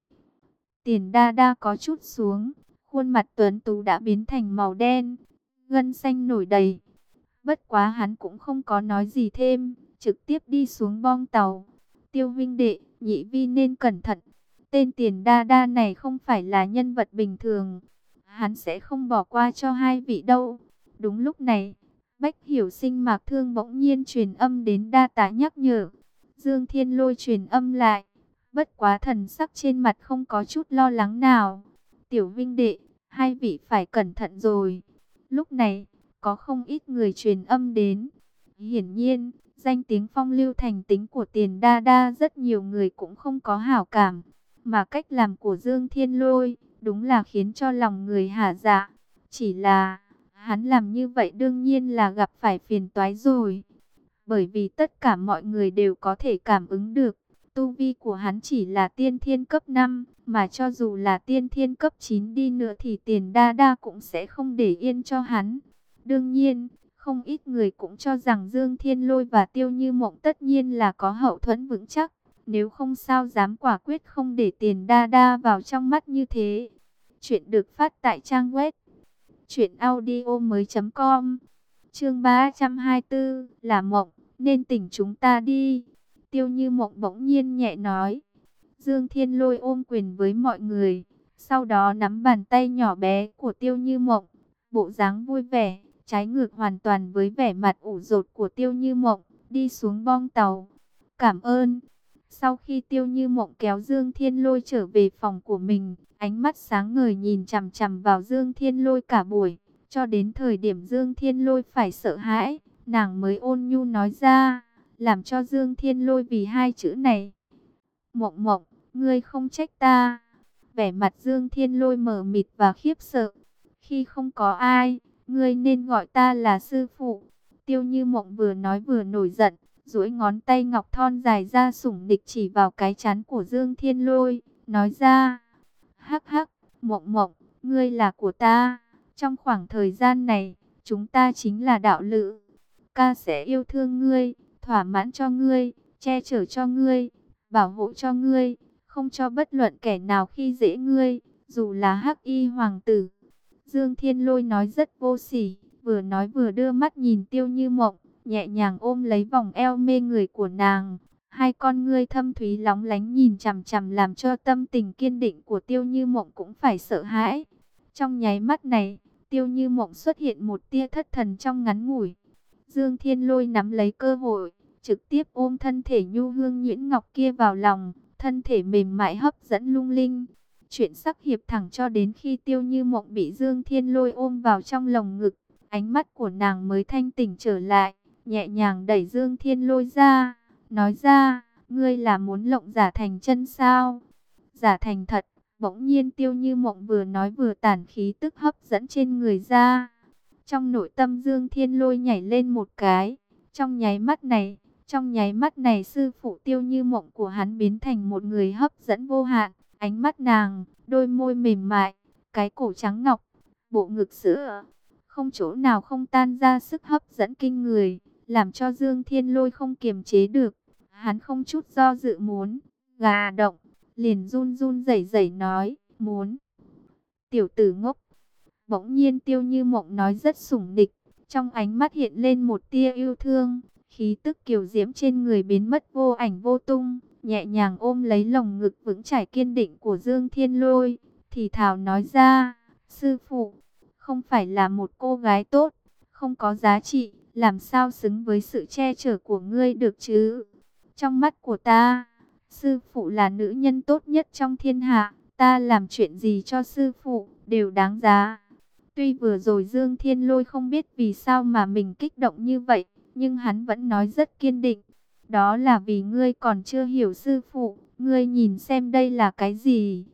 Speaker 1: Tiền Đa Đa có chút xuống, khuôn mặt tuấn tú đã biến thành màu đen, gân xanh nổi đầy. Bất quá hắn cũng không có nói gì thêm, trực tiếp đi xuống bong tàu. Tiêu huynh đệ, nhị vi nên cẩn thận. Tên Tiền Đa Đa này không phải là nhân vật bình thường. Hắn sẽ không bỏ qua cho hai vị đâu. Đúng lúc này, Bách Hiểu Sinh Mạc Thương bỗng nhiên truyền âm đến Đa Tá nhắc nhở. Dương Thiên Lôi truyền âm lại. Bất quá thần sắc trên mặt không có chút lo lắng nào. Tiểu vinh đệ, hai vị phải cẩn thận rồi. Lúc này, có không ít người truyền âm đến. Hiển nhiên, danh tiếng phong lưu thành tính của Tiền Đa Đa rất nhiều người cũng không có hảo cảm. Mà cách làm của Dương Thiên Lôi, đúng là khiến cho lòng người hả dạ. Chỉ là, hắn làm như vậy đương nhiên là gặp phải phiền toái rồi. Bởi vì tất cả mọi người đều có thể cảm ứng được. Tu vi của hắn chỉ là tiên thiên cấp năm, mà cho dù là tiên thiên cấp chín đi nữa thì Tiền Đa Đa cũng sẽ không để yên cho hắn. Đương nhiên, không ít người cũng cho rằng Dương Thiên Lôi và Tiêu Như Mộng tất nhiên là có hậu thuẫn vững chắc. Nếu không sao dám quả quyết không để Tiền Đa Đa vào trong mắt như thế. Chuyện được phát tại trang web truyện audio mới chấm com. Chương ba trăm hai mươi tư là Mộng, nên tỉnh chúng ta đi. Tiêu Như Mộng bỗng nhiên nhẹ nói. Dương Thiên Lôi ôm quyền với mọi người, sau đó nắm bàn tay nhỏ bé của Tiêu Như Mộng, bộ dáng vui vẻ, trái ngược hoàn toàn với vẻ mặt ủ rột của Tiêu Như Mộng, đi xuống bong tàu. Cảm ơn. Sau khi Tiêu Như Mộng kéo Dương Thiên Lôi trở về phòng của mình, ánh mắt sáng ngời nhìn chằm chằm vào Dương Thiên Lôi cả buổi, cho đến thời điểm Dương Thiên Lôi phải sợ hãi, nàng mới ôn nhu nói ra, làm cho Dương Thiên Lôi vì hai chữ này. Mộng Mộng, ngươi không trách ta. Vẻ mặt Dương Thiên Lôi mờ mịt và khiếp sợ. Khi không có ai, ngươi nên gọi ta là sư phụ. Tiêu Như Mộng vừa nói vừa nổi giận, duỗi ngón tay ngọc thon dài ra sủng nịch chỉ vào cái trán của Dương Thiên Lôi, nói ra. Hắc hắc, Mộng Mộng, ngươi là của ta. Trong khoảng thời gian này, chúng ta chính là đạo lữ. Ca sẽ yêu thương ngươi, thỏa mãn cho ngươi, che chở cho ngươi, bảo hộ cho ngươi, không cho bất luận kẻ nào khi dễ ngươi, dù là Hắc Y hoàng tử. Dương Thiên Lôi nói rất vô sỉ, vừa nói vừa đưa mắt nhìn Tiêu Như Mộng, nhẹ nhàng ôm lấy vòng eo mê người của nàng. Hai con ngươi thâm thúy lóng lánh nhìn chằm chằm làm cho tâm tình kiên định của Tiêu Như Mộng cũng phải sợ hãi. Trong nháy mắt này, Tiêu Như Mộng xuất hiện một tia thất thần trong ngắn ngủi. Dương Thiên Lôi nắm lấy cơ hội, trực tiếp ôm thân thể nhu hương nhuyễn ngọc kia vào lòng, thân thể mềm mại hấp dẫn lung linh. Chuyện sắc hiệp thẳng cho đến khi Tiêu Như Mộng bị Dương Thiên Lôi ôm vào trong lồng ngực, ánh mắt của nàng mới thanh tỉnh trở lại, nhẹ nhàng đẩy Dương Thiên Lôi ra, nói ra, ngươi là muốn lộng giả thành chân sao? Giả thành thật. Bỗng nhiên Tiêu Như Mộng vừa nói vừa tản khí tức hấp dẫn trên người ra. Trong nội tâm Dương Thiên Lôi nhảy lên một cái. Trong nháy mắt này, trong nháy mắt này sư phụ Tiêu Như Mộng của hắn biến thành một người hấp dẫn vô hạn. Ánh mắt nàng, đôi môi mềm mại, cái cổ trắng ngọc, bộ ngực sữa, không chỗ nào không tan ra sức hấp dẫn kinh người, làm cho Dương Thiên Lôi không kiềm chế được. Hắn không chút do dự muốn, gà động, liền run run rẩy rẩy nói, muốn. Tiểu tử ngốc. Bỗng nhiên Tiêu Như Mộng nói rất sủng nịch, trong ánh mắt hiện lên một tia yêu thương, khí tức kiều diễm trên người biến mất vô ảnh vô tung, nhẹ nhàng ôm lấy lồng ngực vững chãi kiên định của Dương Thiên Lôi, thì thào nói ra, sư phụ, không phải là một cô gái tốt, không có giá trị, làm sao xứng với sự che chở của ngươi được chứ? Trong mắt của ta, sư phụ là nữ nhân tốt nhất trong thiên hạ, ta làm chuyện gì cho sư phụ đều đáng giá. Tuy vừa rồi Dương Thiên Lôi không biết vì sao mà mình kích động như vậy, nhưng hắn vẫn nói rất kiên định. Đó là vì ngươi còn chưa hiểu sư phụ, ngươi nhìn xem đây là cái gì?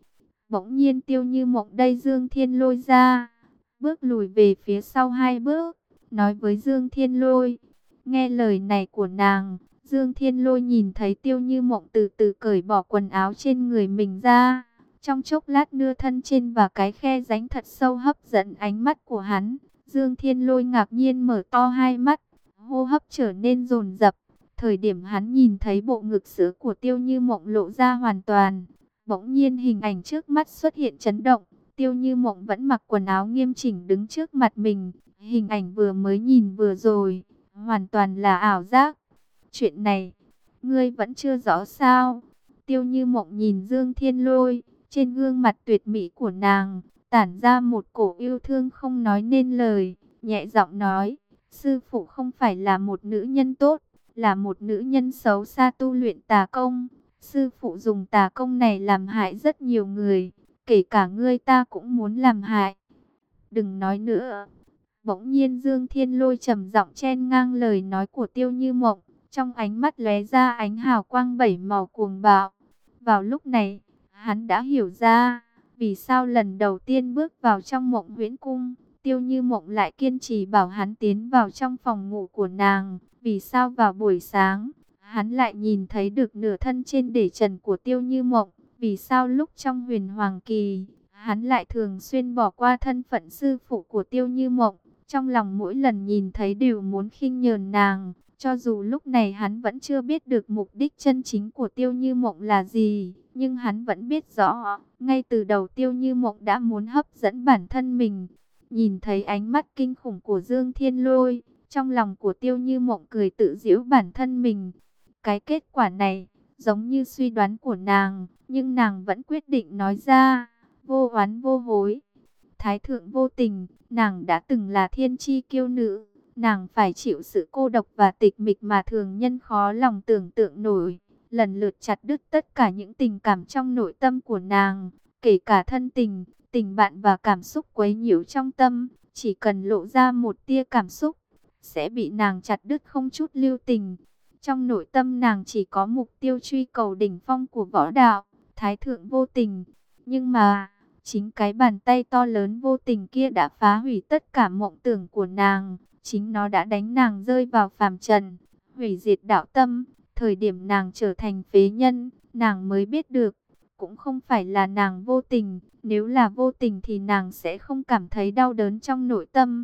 Speaker 1: Bỗng nhiên Tiêu Như Mộng đẩy Dương Thiên Lôi ra, bước lùi về phía sau hai bước, nói với Dương Thiên Lôi. Nghe lời này của nàng, Dương Thiên Lôi nhìn thấy Tiêu Như Mộng từ từ cởi bỏ quần áo trên người mình ra. Trong chốc lát nưa thân trên và cái khe rãnh thật sâu hấp dẫn ánh mắt của hắn. Dương Thiên Lôi ngạc nhiên mở to hai mắt, hô hấp trở nên dồn dập. Thời điểm hắn nhìn thấy bộ ngực sữa của Tiêu Như Mộng lộ ra hoàn toàn, bỗng nhiên hình ảnh trước mắt xuất hiện chấn động. Tiêu Như Mộng vẫn mặc quần áo nghiêm chỉnh đứng trước mặt mình. Hình ảnh vừa mới nhìn vừa rồi, hoàn toàn là ảo giác. Chuyện này, ngươi vẫn chưa rõ sao? Tiêu Như Mộng nhìn Dương Thiên Lôi, trên gương mặt tuyệt mỹ của nàng tản ra một cổ yêu thương không nói nên lời, nhẹ giọng nói, sư phụ không phải là một nữ nhân tốt, là một nữ nhân xấu xa tu luyện tà công. Sư phụ dùng tà công này làm hại rất nhiều người, kể cả ngươi ta cũng muốn làm hại. Đừng nói nữa. Bỗng nhiên Dương Thiên Lôi trầm giọng chen ngang lời nói của Tiêu Như Mộng, trong ánh mắt lóe ra ánh hào quang bảy màu cuồng bạo. Vào lúc này, hắn đã hiểu ra, vì sao lần đầu tiên bước vào trong Mộng Huyễn Cung, Tiêu Như Mộng lại kiên trì bảo hắn tiến vào trong phòng ngủ của nàng. Vì sao vào buổi sáng, hắn lại nhìn thấy được nửa thân trên để trần của Tiêu Như Mộng. Vì sao lúc trong Huyền Hoàng Kỳ, hắn lại thường xuyên bỏ qua thân phận sư phụ của Tiêu Như Mộng. Trong lòng mỗi lần nhìn thấy đều muốn khinh nhờn nàng. Cho dù lúc này hắn vẫn chưa biết được mục đích chân chính của Tiêu Như Mộng là gì, nhưng hắn vẫn biết rõ, ngay từ đầu Tiêu Như Mộng đã muốn hấp dẫn bản thân mình. Nhìn thấy ánh mắt kinh khủng của Dương Thiên Lôi, trong lòng của Tiêu Như Mộng cười tự giễu bản thân mình. Cái kết quả này, giống như suy đoán của nàng, nhưng nàng vẫn quyết định nói ra, vô oán vô hối. Thái thượng vô tình, nàng đã từng là thiên chi kiêu nữ. Nàng phải chịu sự cô độc và tịch mịch mà thường nhân khó lòng tưởng tượng nổi. Lần lượt chặt đứt tất cả những tình cảm trong nội tâm của nàng, kể cả thân tình, tình bạn và cảm xúc quấy nhiễu trong tâm. Chỉ cần lộ ra một tia cảm xúc, sẽ bị nàng chặt đứt không chút lưu tình. Trong nội tâm nàng chỉ có mục tiêu truy cầu đỉnh phong của võ đạo, thái thượng vô tình. Nhưng mà, chính cái bàn tay to lớn vô tình kia đã phá hủy tất cả mộng tưởng của nàng. Chính nó đã đánh nàng rơi vào phàm trần, hủy diệt đạo tâm. Thời điểm nàng trở thành phế nhân, nàng mới biết được, cũng không phải là nàng vô tình. Nếu là vô tình thì nàng sẽ không cảm thấy đau đớn trong nội tâm.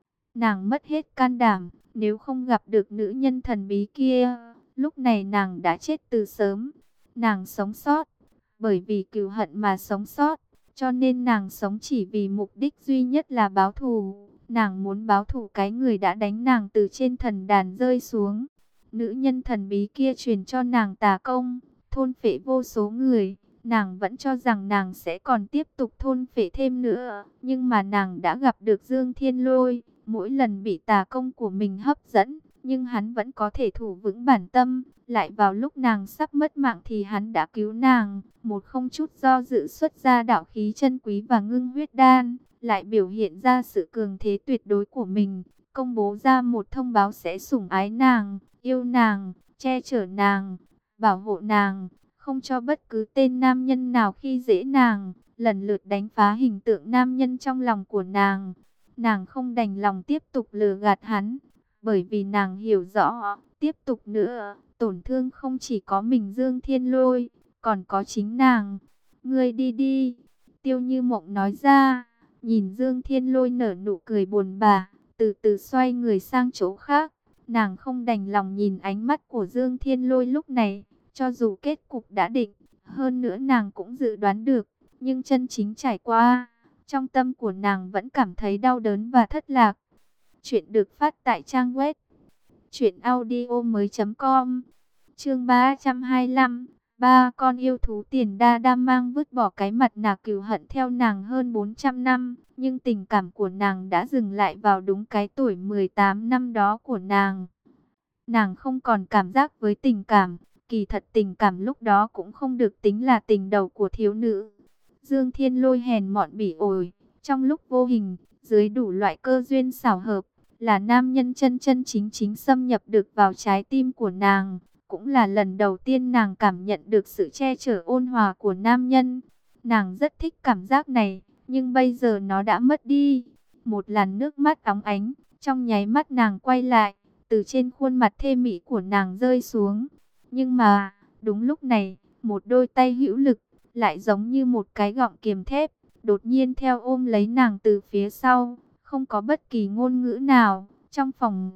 Speaker 1: Nàng mất hết can đảm, nếu không gặp được nữ nhân thần bí kia, lúc này nàng đã chết từ sớm. Nàng sống sót, bởi vì cừu hận mà sống sót, cho nên nàng sống chỉ vì mục đích duy nhất là báo thù. Nàng muốn báo thù cái người đã đánh nàng từ trên thần đàn rơi xuống. Nữ nhân thần bí kia truyền cho nàng tà công, thôn phệ vô số người. Nàng vẫn cho rằng nàng sẽ còn tiếp tục thôn phệ thêm nữa. Nhưng mà nàng đã gặp được Dương Thiên Lôi. Mỗi lần bị tà công của mình hấp dẫn, nhưng hắn vẫn có thể thủ vững bản tâm. Lại vào lúc nàng sắp mất mạng thì hắn đã cứu nàng. Một không chút do dự xuất ra đạo khí chân quý và ngưng huyết đan, lại biểu hiện ra sự cường thế tuyệt đối của mình. Công bố ra một thông báo sẽ sủng ái nàng, yêu nàng, che chở nàng, bảo hộ nàng, không cho bất cứ tên nam nhân nào khi dễ nàng, lần lượt đánh phá hình tượng nam nhân trong lòng của nàng. Nàng không đành lòng tiếp tục lừa gạt hắn, bởi vì nàng hiểu rõ, tiếp tục nữa, tổn thương không chỉ có mình Dương Thiên Lôi, còn có chính nàng. Ngươi đi đi, Tiêu Như Mộng nói ra, nhìn Dương Thiên Lôi nở nụ cười buồn bã, từ từ xoay người sang chỗ khác. Nàng không đành lòng nhìn ánh mắt của Dương Thiên Lôi lúc này, cho dù kết cục đã định, hơn nữa nàng cũng dự đoán được, nhưng chân chính trải qua, trong tâm của nàng vẫn cảm thấy đau đớn và thất lạc. Chuyện được phát tại trang web truyện audio mới chấm com. Chương ba trăm hai mươi lăm. Ba con yêu thú tiền đa đa mang vứt bỏ cái mặt nạ cừu hận theo nàng hơn bốn trăm năm, nhưng tình cảm của nàng đã dừng lại vào đúng cái tuổi mười tám năm đó của nàng. Nàng không còn cảm giác với tình cảm, kỳ thật tình cảm lúc đó cũng không được tính là tình đầu của thiếu nữ. Dương Thiên Lôi hèn mọn bỉ ổi, trong lúc vô hình, dưới đủ loại cơ duyên xảo hợp, là nam nhân chân chân chính chính xâm nhập được vào trái tim của nàng. Cũng là lần đầu tiên nàng cảm nhận được sự che chở ôn hòa của nam nhân. Nàng rất thích cảm giác này, nhưng bây giờ nó đã mất đi. Một làn nước mắt óng ánh, trong nháy mắt nàng quay lại, từ trên khuôn mặt thê mỹ của nàng rơi xuống. Nhưng mà, đúng lúc này, một đôi tay hữu lực, lại giống như một cái gọng kiềm thép, đột nhiên theo ôm lấy nàng từ phía sau, không có bất kỳ ngôn ngữ nào. Trong phòng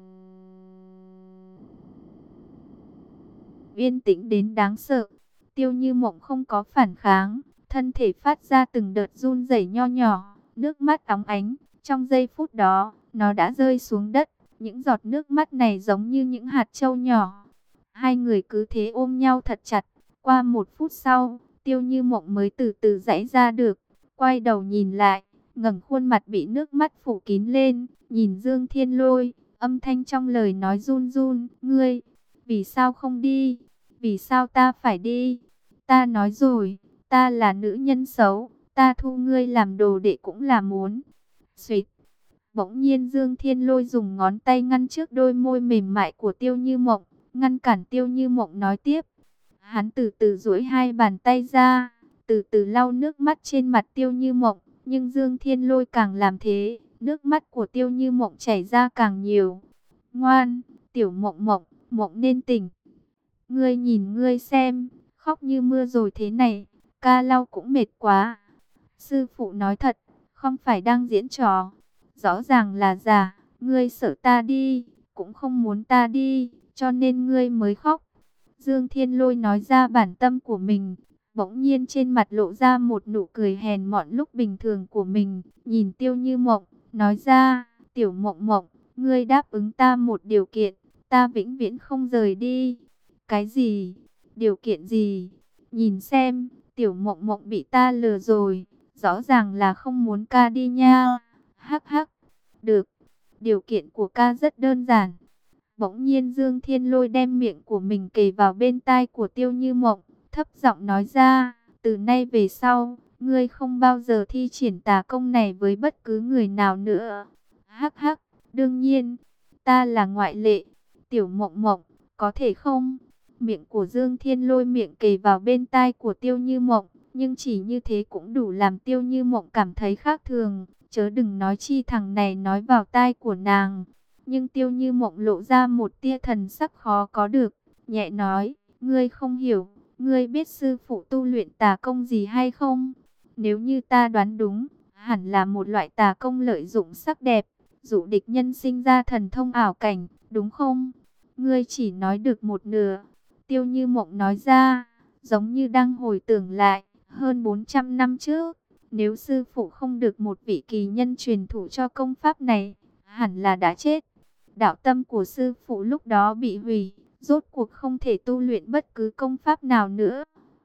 Speaker 1: yên tĩnh đến đáng sợ, Tiêu Như Mộng không có phản kháng, thân thể phát ra từng đợt run rẩy nho nhỏ, nước mắt óng ánh. Trong giây phút đó, nó đã rơi xuống đất, những giọt nước mắt này giống như những hạt châu nhỏ. Hai người cứ thế ôm nhau thật chặt. Qua một phút sau, Tiêu Như Mộng mới từ từ giãy ra được, quay đầu nhìn lại, ngẩng khuôn mặt bị nước mắt phủ kín lên, nhìn Dương Thiên Lôi, âm thanh trong lời nói run run, "Ngươi, vì sao không đi? Vì sao ta phải đi? Ta nói rồi, ta là nữ nhân xấu, ta thu ngươi làm đồ đệ cũng là muốn." Xuýt. Bỗng nhiên Dương Thiên Lôi dùng ngón tay ngăn trước đôi môi mềm mại của Tiêu Như Mộng, ngăn cản Tiêu Như Mộng nói tiếp. Hắn từ từ duỗi hai bàn tay ra, từ từ lau nước mắt trên mặt Tiêu Như Mộng, nhưng Dương Thiên Lôi càng làm thế, nước mắt của Tiêu Như Mộng chảy ra càng nhiều. "Ngoan, tiểu Mộng Mộng, Mộng nên tỉnh. Ngươi nhìn ngươi xem, khóc như mưa rồi thế này, ca lau cũng mệt quá." Sư phụ nói thật, không phải đang diễn trò. Rõ ràng là giả, ngươi sợ ta đi, cũng không muốn ta đi, cho nên ngươi mới khóc. Dương Thiên Lôi nói ra bản tâm của mình, bỗng nhiên trên mặt lộ ra một nụ cười hèn mọn lúc bình thường của mình, nhìn Tiêu Như Mộng, nói ra, "Tiểu Mộng Mộng, ngươi đáp ứng ta một điều kiện, ta vĩnh viễn không rời đi." "Cái gì? Điều kiện gì? Nhìn xem, Tiểu Mộng Mộng bị ta lừa rồi, rõ ràng là không muốn ca đi nha." Hắc hắc, "Được, điều kiện của ca rất đơn giản." Bỗng nhiên Dương Thiên Lôi đem miệng của mình kề vào bên tai của Tiêu Như Mộng, thấp giọng nói ra, "Từ nay về sau, ngươi không bao giờ thi triển tà công này với bất cứ người nào nữa." "Hắc hắc, đương nhiên, ta là ngoại lệ." "Tiểu Mộng Mộng, có thể không?" Miệng của Dương Thiên Lôi miệng kề vào bên tai của Tiêu Như Mộng, nhưng chỉ như thế cũng đủ làm Tiêu Như Mộng cảm thấy khác thường, chớ đừng nói chi thằng này nói vào tai của nàng. Nhưng Tiêu Như Mộng lộ ra một tia thần sắc khó có được, nhẹ nói, "Ngươi không hiểu, ngươi biết sư phụ tu luyện tà công gì hay không? Nếu như ta đoán đúng, hẳn là một loại tà công lợi dụng sắc đẹp, dụ địch nhân sinh ra thần thông ảo cảnh, đúng không?" "Ngươi chỉ nói được một nửa." Tiêu Như Mộng nói ra, giống như đang hồi tưởng lại, hơn bốn trăm năm trước, nếu sư phụ không được một vị kỳ nhân truyền thụ cho công pháp này, hẳn là đã chết. Đạo tâm của sư phụ lúc đó bị hủy, rốt cuộc không thể tu luyện bất cứ công pháp nào nữa.